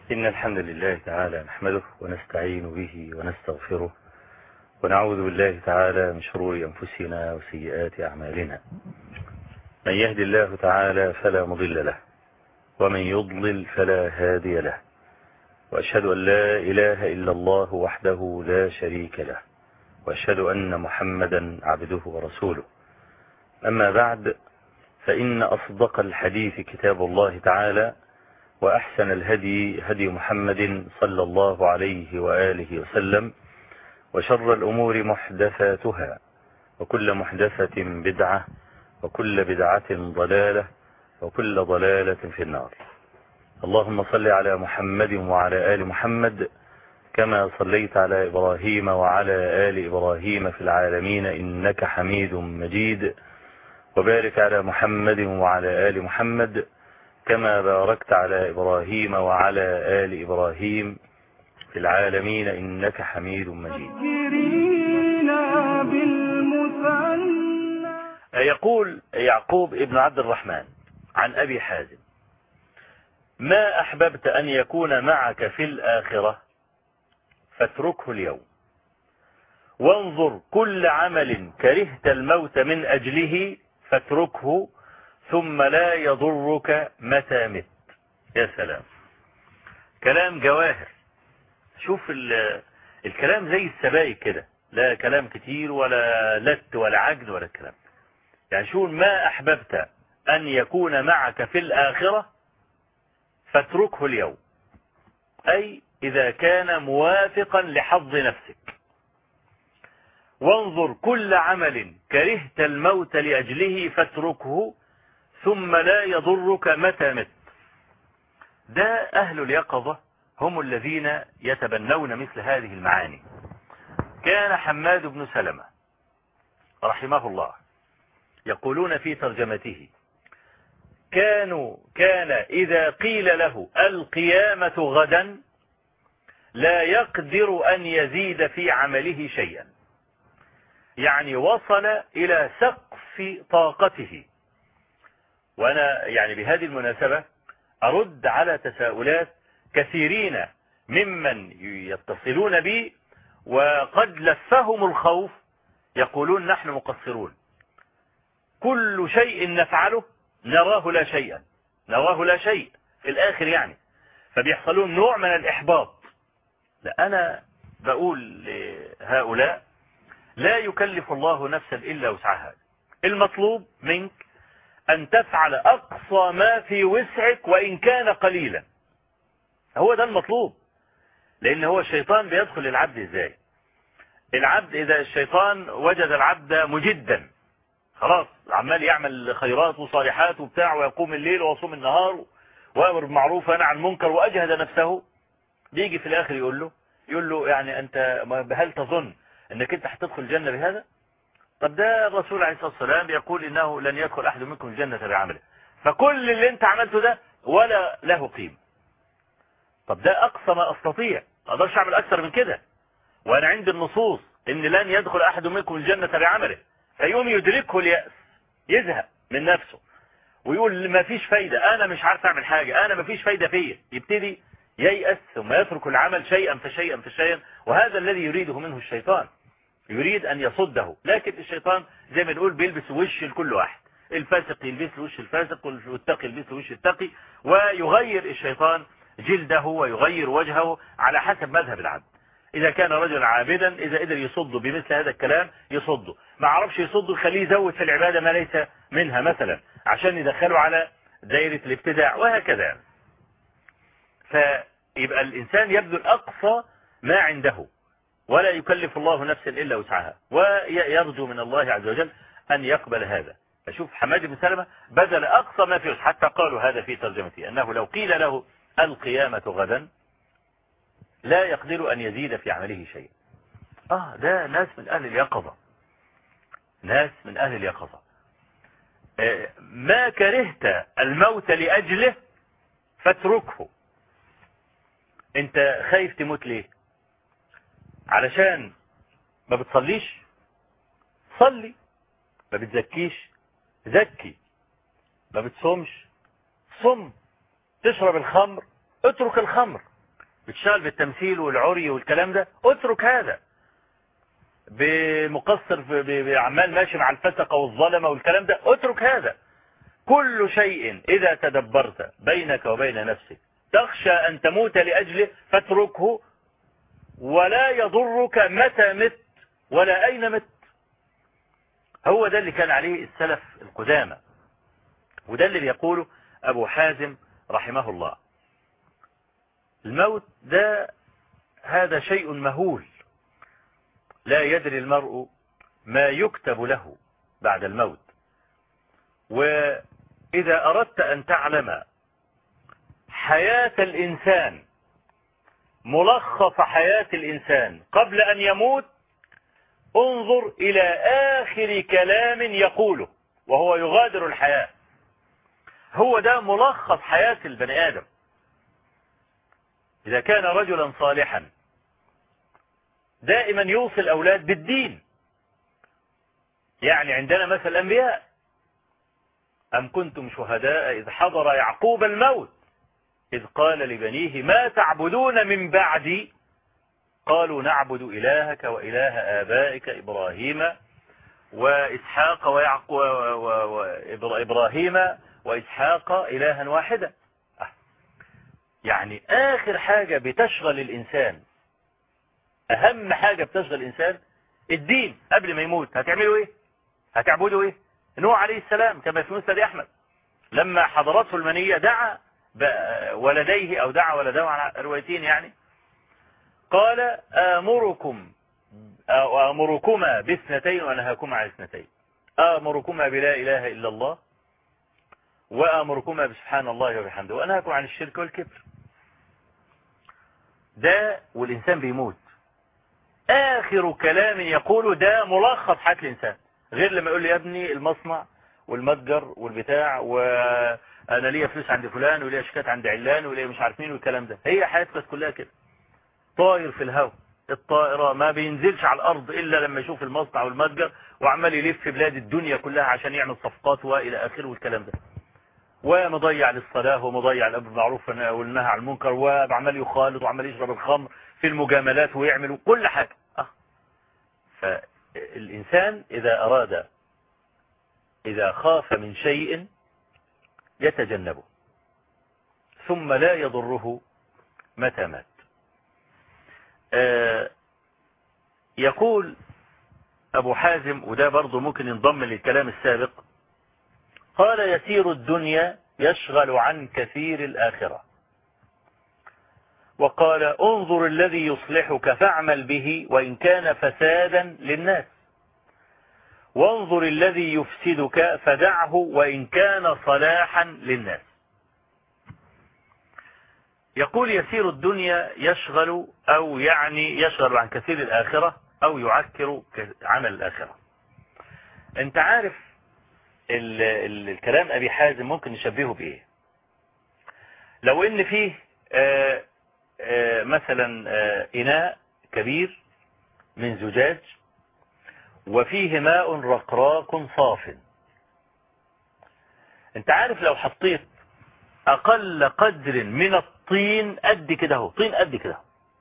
إن الحمد لله تعالى نحمده ونستعين به ونستغفره ونعوذ بالله تعالى من شرور أنفسنا وسيئات أعمالنا. من يهد الله تعالى فلا مضل له ومن يضلل فلا هادي له، وأشهد أن لا إله إلا الله وحده لا شريك له، وأشهد أن محمدا عبده ورسوله. أما بعد، فإن أصدق الحديث كتاب الله تعالى، وأحسن الهدي هدي محمد صلى الله عليه وآله وسلم، وشر الأمور محدثاتها، وكل محدثة بدعة، وكل بدعة ضلالة، وكل ضلالة في النار. اللهم صل على محمد وعلى آل محمد كما صليت على إبراهيم وعلى آل إبراهيم في العالمين إنك حميد مجيد، وبارك على محمد وعلى آل محمد كما باركت على إبراهيم وعلى آل إبراهيم في العالمين إنك حميد مجيد. يقول يعقوب ابن عبد الرحمن عن أبي حازم: ما أحببت أن يكون معك في الآخرة فاتركه اليوم، وانظر كل عمل كرهت الموت من أجله فاتركه ثم لا يضرك متى مت. يا سلام، كلام جواهر. شوف الكلام زي السبائك كده، لا كلام كتير ولا لت ولا عجن ولا الكلام. يعني شو ما أحببت أن يكون معك في الآخرة فاتركه اليوم، أي إذا كان موافقا لحظ نفسك. وانظر كل عمل كرهت الموت لأجله فاتركه ثم لا يضرك متى مت. ده أهل اليقظة هم الذين يتبنون مثل هذه المعاني. كان حماد بن سلمة رحمه الله يقولون في ترجمته: كان إذا قيل له القيامة غدا لا يقدر أن يزيد في عمله شيئا. يعني وصل إلى سقف طاقته. وأنا يعني بهذه المناسبة أرد على تساؤلات كثيرين ممن يتصلون بي وقد لفهم الخوف، يقولون نحن مقصرون، كل شيء نفعله نراه لا شيئا، نراه لا شيء في الآخر يعني، فبيحصلون نوع من الإحباط. لا، أنا بقول لهؤلاء: لا يكلف الله نفسا إلا وسعها. المطلوب منك أن تفعل أقصى ما في وسعك وإن كان قليلا. هو ده المطلوب. لأن هو الشيطان بيدخل العبد إزاي؟ العبد إذا الشيطان وجد العبد مجدا، خلاص عمال يعمل خيرات وصالحات وبتاع، ويقوم الليل ويصوم النهار ويأمر بالمعروف وينهى عن المنكر وأجهد نفسه، بيجي في الآخر يقول له يعني أنت هل تظن أنك أنت هتدخل الجنة بهذا؟ طب ده الرسول عليه الصلاة والسلام يقول إنه لن يدخل أحد منكم الجنة بعمله، فكل اللي أنت عملته ده ولا له قيمة. طب ده أقصى ما أستطيع، ما أقدرش أعمل أكثر من كده، وأنا عندي النصوص إن لن يدخل أحد منكم الجنة بعمله. فيوم يدركه اليأس، يزهق من نفسه ويقول ما فيش فايدة، أنا مش عارف أعمل حاجة، أنا ما فيش فايدة فيا، يبتدي ييأس ثم يترك العمل شيئا فشيئا فشيئا. وهذا الذي يريده منه الشيطان، يريد أن يصده. لكن الشيطان زي ما نقول بيلبس وش لكل واحد، الفاسق يلبس وش الفاسق والتقي يلبس وش التقي، ويغير الشيطان جلده ويغير وجهه على حسب مذهب العبد. إذا كان رجلا عابدا، إذا قدر يصده بمثل هذا الكلام يصده، ما عرفش يصده يخليه يزود في العبادة ما ليس منها مثلا عشان يدخله على دائرة الابتداع وهكذا. فيبقى الإنسان يبذل أقصى ما عنده، ولا يكلف الله نفسا إلا وسعها، ويرجو من الله عز وجل أن يقبل هذا. فشوف حماد بن سلمة بذل أقصى ما فيه، حتى قالوا هذا في ترجمته أنه لو قيل له القيامة غدا لا يقدر أن يزيد في عمله شيء. ده ناس من أهل اليقظة، ناس من أهل اليقظة. ما كرهت الموت لأجله فاتركه. انت خايف تموت ليه؟ علشان ما بتصليش؟ صلي. ما بتزكيش؟ زكي. ما بتصومش؟ صم. تشرب الخمر؟ اترك الخمر. بتشتغل بالتمثيل والعري والكلام ده، اترك هذا. بمقصر بعمال ماشي مع الفسقة والظلمة والكلام ده، اترك هذا. كل شيء إذا تدبرت بينك وبين نفسك تخشى أن تموت لأجله فاتركه، ولا يضرك متى مت ولا أين مت. هو ده اللي كان عليه السلف القدامى، وده اللي بيقوله أبو حازم رحمه الله. الموت ده هذا شيء مهول، لا يدري المرء ما يكتب له بعد الموت. وإذا أردت أن تعلم حياة الإنسان، ملخص حياة الإنسان قبل أن يموت، انظر إلى آخر كلام يقوله وهو يغادر الحياة. هو ده ملخص حياة البني آدم. إذا كان رجلا صالحا دائما يوصي الأولاد بالدين، يعني عندنا مثل الأنبياء: أم كنتم شهداء إذ حضر يعقوب الموت إذ قال لبنيه ما تعبدون من بعدي قالوا نعبد إلهك وإله آبائك إبراهيم وإسحاق وإبراهيم وإسحاق إلها واحدا. يعني آخر حاجة بتشغل الإنسان، أهم حاجة بتشغل الإنسان الدين. قبل ما يموت هتعملوا إيه؟ هتعبدوا إيه؟ نوح عليه السلام كما في مسند أحمد لما حضرته المنية دعا ولديه، أو دعا ولديه على روايتين يعني، قال آمركما باثنتين وأنهاكما عن اثنتين، آمركما بلا إله إلا الله وآمركما بسبحان الله وبحمده وأنهاكم عن الشرك والكبر. ده والإنسان بيموت آخر كلام يقوله ده ملخص حياة الإنسان، غير لما يقول لي يا ابني المصنع والمتجر والبتاع وأنا ليا فلوس عند فلان وليا شيكات عند علان وليا مش عارف مين والكلام ده. هي حياتك كلها كده، طاير في الهواء. الطائرة ما بينزلش على الأرض إلا لما يشوف المصنع والمتجر، وعمال يلف في بلاد الدنيا كلها عشان يعمل صفقات وإلى آخره والكلام ده، ومضيع للصلاة ومضيع الأمر بالمعروف والنهي عن المنكر، وعمال يخالط وعمال يشرب الخمر في المجاملات ويعمل كل حاجة. فالإنسان إذا خاف من شيء يتجنبه ثم لا يضره متى مات. يقول أبو حازم، وده برضه ممكن ينضم للكلام السابق، قال يسير الدنيا يشغل عن كثير الآخرة. وقال انظر الذي يصلحك فاعمل به وإن كان فسادا للناس، وانظر الذي يفسدك فدعه وإن كان صلاحا للناس. يقول يسير الدنيا يشغل، أو يعني يشغل عن كثير الآخرة، أو يعكر عمل الآخرة. انت عارف الكلام أبي حازم ممكن نشبهه بإيه؟ لو إن فيه مثلا إناء كبير من زجاج وفيه ماء رقراق صاف. انت عارف لو حطيت أقل قدر من الطين قد كده اهو، طين قد كده،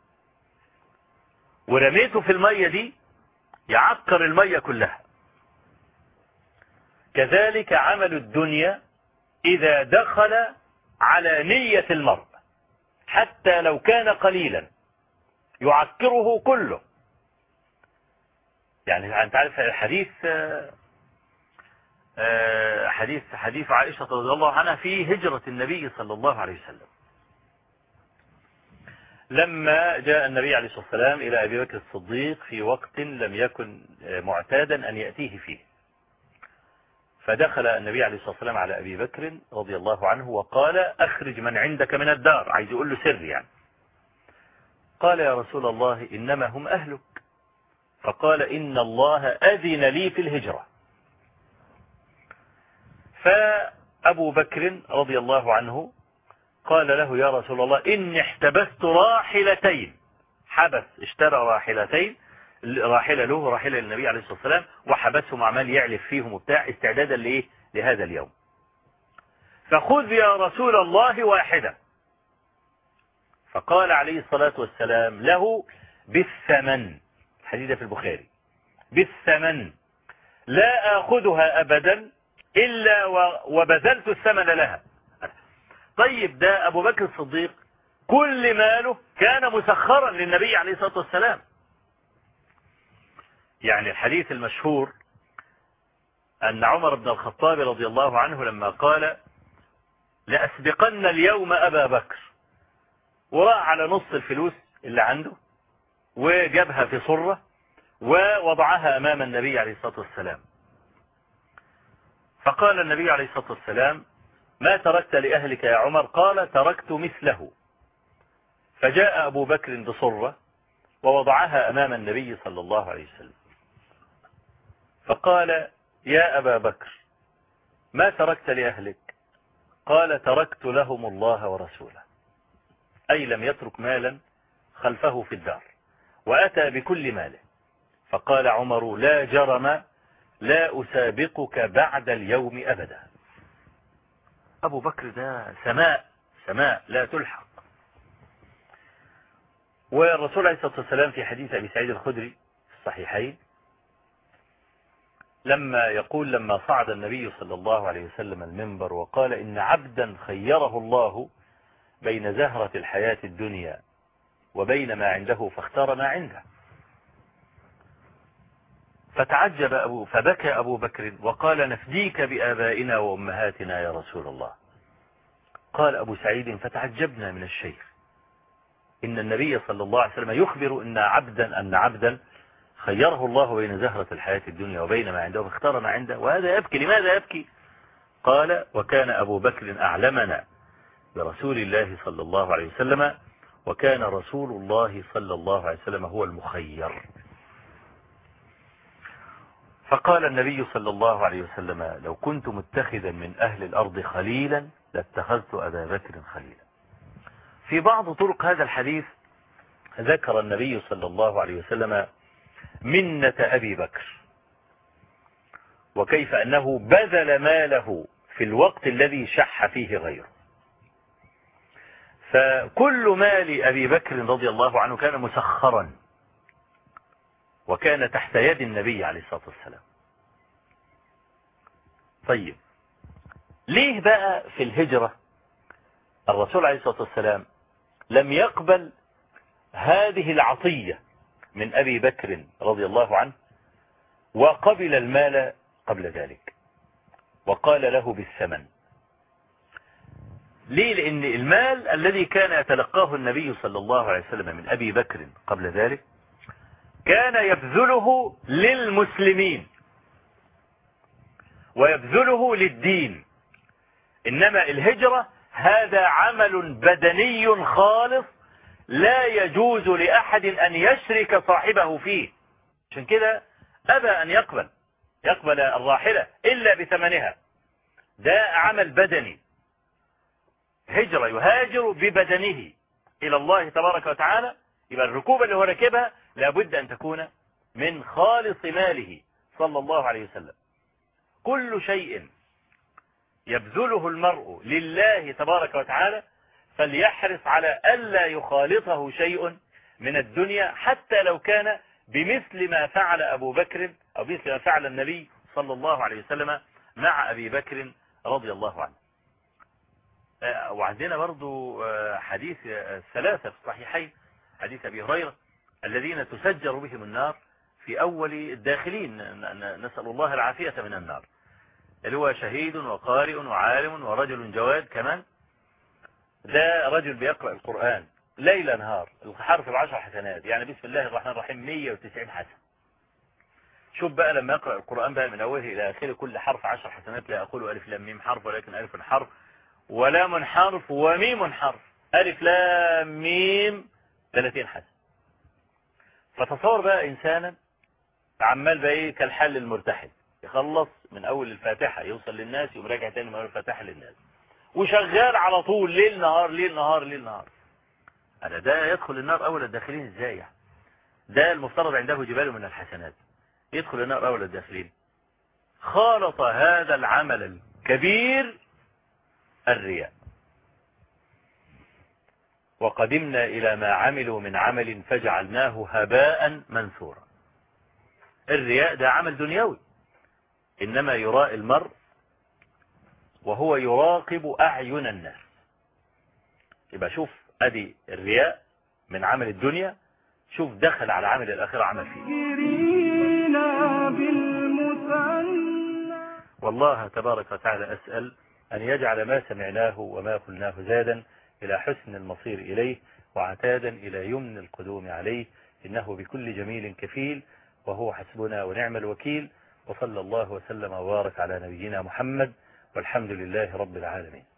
ورميته في المية دي يعكر المية كلها. كذلك عمل الدنيا إذا دخل على نية المرء حتى لو كان قليلا يعكره كله. يعني أنت عارف الحديث حديث عائشة رضي الله عنها في هجرة النبي صلى الله عليه وسلم، لما جاء النبي عليه الصلاة والسلام إلى أبي بكر الصديق في وقت لم يكن معتادا أن يأتيه فيه، فدخل النبي عليه الصلاة والسلام على أبي بكر رضي الله عنه وقال أخرج من عندك من الدار، عايز يقول له سر يعني. قال يا رسول الله إنما هم أهلك. فقال إن الله أذن لي في الهجرة. فأبو بكر رضي الله عنه قال له يا رسول الله إني احتبست راحلتين، حبس اشترى راحلتين، راحلة له وراحلة للنبي عليه الصلاة والسلام، وحبسهم عمال يعلف فيهم وبتاع استعدادا لإيه؟ لهذا اليوم. فخذ يا رسول الله واحدة. فقال عليه الصلاة والسلام له بالثمن، الحديث في البخاري، بالثمن لا آخذها أبدا إلا وبذلت الثمن لها. طيب ده أبو بكر الصديق كل ماله كان مسخرا للنبي عليه الصلاة والسلام. يعني الحديث المشهور أن عمر بن الخطاب رضي الله عنه لما قال لأسبقن اليوم أبا بكر، وراء على نص الفلوس اللي عنده وجابها في صرة ووضعها أمام النبي عليه الصلاة والسلام، فقال النبي عليه الصلاة والسلام ما تركت لأهلك يا عمر؟ قال تركت مثله. فجاء أبو بكر بصرة ووضعها أمام النبي صلى الله عليه وسلم، فقال يا أبا بكر ما تركت لأهلك؟ قال تركت لهم الله ورسوله، أي لم يترك مالا خلفه في الدار وأتى بكل ماله. فقال عمر لا جرم لا أسابقك بعد اليوم أبدا. أبو بكر ده سماء لا تلحق. والرسول عليه الصلاة والسلام في حديث أبي سعيد الخدري في الصحيحين لما يقول لما صعد النبي صلى الله عليه وسلم المنبر وقال إن عبدا خيره الله بين زهرة الحياة الدنيا وبين ما عنده فاختار ما عنده، فتعجب فبكى أبو بكر وقال نفديك بآبائنا وأمهاتنا يا رسول الله. قال أبو سعيد فتعجبنا من الشيخ إن النبي صلى الله عليه وسلم يخبر أن عبدا خيره الله بين زهرة الحياة الدنيا وبين ما عنده فاختار ما عنده، وهذا يبكي. لماذا يبكي؟ قال وكان أبو بكر أعلمنا برسول الله صلى الله عليه وسلم، وكان رسول الله صلى الله عليه وسلم هو المخير. فقال النبي صلى الله عليه وسلم لو كنت متخذا من أهل الأرض خليلا لاتخذت أبا بكر خليلا. في بعض طرق هذا الحديث ذكر النبي صلى الله عليه وسلم منة أبي بكر، وكيف أنه بذل ماله في الوقت الذي شح فيه غيره. فكل مال أبي بكر رضي الله عنه كان مسخرا وكان تحت يد النبي عليه الصلاة والسلام. طيب ليه بقى في الهجرة الرسول عليه الصلاة والسلام لم يقبل هذه العطية من أبي بكر رضي الله عنه وقبل المال قبل ذلك وقال له بالثمن؟ ليه؟ لأن المال الذي كان يتلقاه النبي صلى الله عليه وسلم من أبي بكر قبل ذلك كان يبذله للمسلمين ويبذله للدين، إنما الهجرة هذا عمل بدني خالص لا يجوز لأحد أن يشرك صاحبه فيه. عشان كده أبى أن يقبل الراحلة إلا بثمنها. ده عمل بدني، هجرة يهاجر ببدنه إلى الله تبارك وتعالى. يبقى الركوبة اللي هو ركبها لابد أن تكون من خالص ماله صلى الله عليه وسلم. كل شيء يبذله المرء لله تبارك وتعالى فليحرص على ألا يخالطه شيء من الدنيا حتى لو كان بمثل ما فعل أبو بكر أو مثل ما فعل النبي صلى الله عليه وسلم مع أبي بكر رضي الله عنه. وعندنا برضو حديث الثلاثة في الصحيحين، حديث أبي هريرة الذين تسجر بهم النار في أول الداخلين، نسأل الله العافية من النار، اللي هو شهيد وقارئ وعالم ورجل جواد كمان. ده رجل بيقرأ القرآن ليل نهار، الحرف ب10 حسنات، يعني بسم الله الرحمن الرحيم 190 حسن. شوف بقى لما يقرأ القرآن بقى من أوله إلى آخره كل حرف 10 حسنات، لا أقول ألف لام ميم حرف ولكن ألف حرف ولام حرف وميم حرف، ألف لام ميم 30 حسن. فتصور بقى إنسانا عمال بقى إيه كالحل المرتحل، يخلص من أول الفاتحة يوصل للناس يقوم راجع تاني من أول الفاتحة للناس، وشغال على طول ليل نهار ليل نهار ليل نهار. أنا ده يدخل النار أول الداخلين إزاي يعني؟ ده المفترض عنده جبال من الحسنات، يدخل النار أول الداخلين. خالط هذا العمل الكبير الرياء. وقدمنا إلى ما عملوا من عمل فجعلناه هباء منثورا. الرياء ده عمل دنيوي، إنما يراء المرء وهو يراقب أعين الناس. يبقى شوف أدي الرياء من عمل الدنيا، شوف دخل على عمل الآخرة عمل فيه. والله تبارك وتعالى أسأل أن يجعل ما سمعناه وما قلناه زادا إلى حسن المصير إليه وعتادا إلى يمن القدوم عليه، إنه بكل جميل كفيل وهو حسبنا ونعم الوكيل. وصلى الله وسلم وبارك على نبينا محمد، والحمد لله رب العالمين.